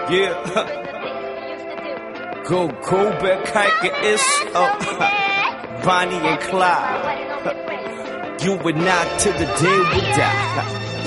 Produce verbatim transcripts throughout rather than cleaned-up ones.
Yeah. Go, go back, 할게 있어. Bonnie and Clyde. You and I till the day we die.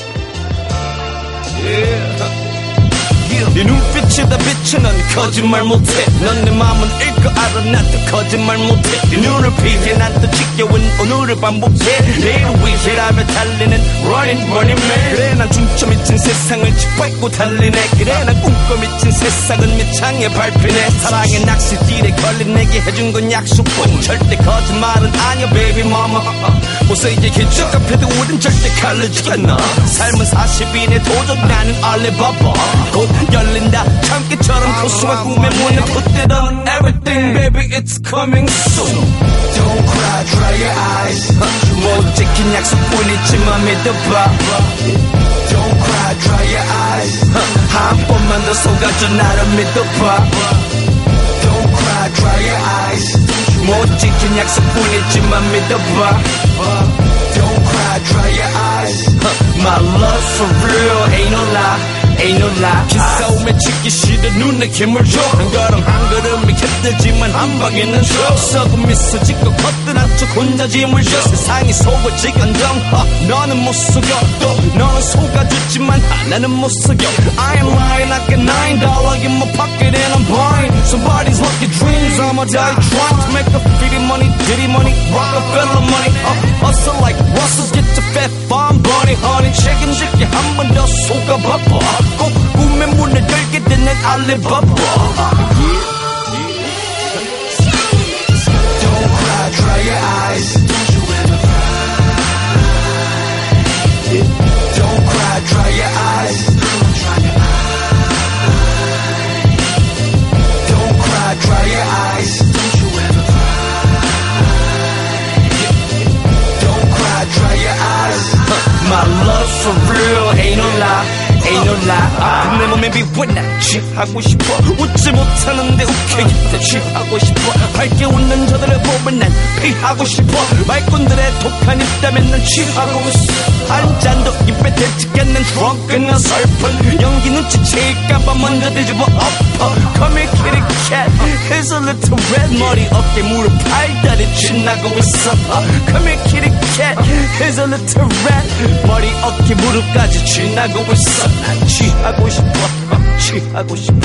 Yeah. 네 눈빛이 다 비쳐 넌 거짓말 못해 넌 내 맘은 읽고 알아 나도 거짓말 못해 네 눈을 피해 난 또 지겨운 오늘을 반복해 내일을 위해라며 달리는 running running man 그래 난 중점 미친 세상을 짓밟고 달리네 그래 난 꿈꿔 미친 세상은 밑창에 밟히네 사랑의 낚싯길에 걸린 내게 해준 건 약속뿐 절대 거짓말은 아니야 baby mama 모세에게 기적 앞에도 우린 절대 갈르지 않아 삶은 사십 인의 도전 나는 알리바바 곧 열린다 참깨처럼 고소한 꿈의 문을 put it on everything baby it's coming soon Don't cry dry your eyes 못 지킨 약속뿐이지만 믿어봐 Don't cry dry your eyes 한 번만 더 속아줘 나를 믿어봐 Don't cry dry your eyes 못 지킨 약속뿐이지만 믿어봐 Don't cry dry your eyes My love for real ain't no lie Ain't no lie 기싸움에 지기 싫어 눈에 힘을 줘 한 걸음 한 걸음이 힘들지만 한 방에는 줘 썩은 미소 짓고 걷던 척 혼자 짐을 져 세상이 소고지간정 너는 못 속여 또 너는 속아줬지만 하나는 못 속여 I ain't lying I got nine dollar in my pocket and I'm blind Somebody's lucky dreams I'ma die trying to make a pretty money ditty money Rockefeller money uh, hustle like Russell get your fat farm bunny honey 책임질게 한 번 더 속아봐봐 꼭 꿈의 문을 열게 되는 알리바바 Don't cry dry your eyes Don't you ever cry Don't cry dry your eyes Don't dry your eyes Don't cry dry your eyes Don't you ever cry Don't cry dry your eyes My love for real ain't no lie Ain't no lie 내 몸에 비워나 취하고 싶어 웃지 못하는데 웃기게 돼 취하고 싶어 밝게 웃는 저들을 보면 난 피하고 싶어 말꾼들의 독한 입담에 난 취하고 있어 한 잔도 입에 대지 않는 drunken 슬픈 연기 눈치채일까봐 먼저 뒤집어 엎어 Come here kitty cat Here's a little red 머리 어깨 무릎 팔다리 지나고 있어 Come here kitty cat Here's a little red 머리 어깨 무릎까지 지나고 있어 난 취하고 싶어 취하고 싶어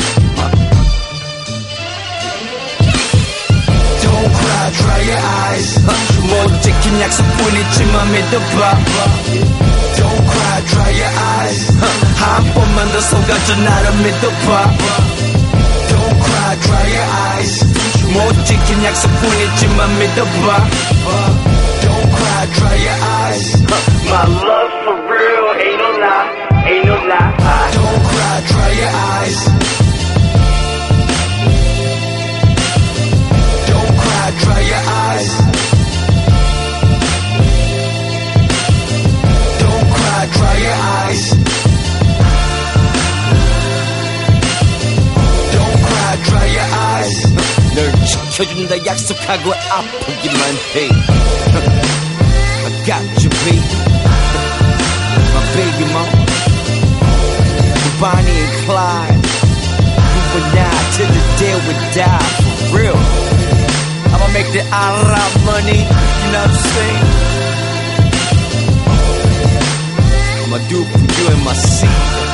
Don't cry dry your eyes 못 지킨 약속뿐이지만 믿어봐 Don't cry dry your eyes 한 번만 더 속아줘 나를 믿어봐 Don't cry dry your eyes 못 지킨 약속뿐이지만 믿어봐 Don't cry dry your eyes My love for real ain't no lie Ain't no lie Don't cry dry your eyes Don't cry dry your eyes Don't cry dry your eyes Don't cry dry your eyes 널 지켜준다 약속하고 아프기만 해 I got you baby My baby mama Bonnie and Clyde You and I till the day we die For real I'ma make the Arab money You know what I'm saying I'ma do it for you and my seed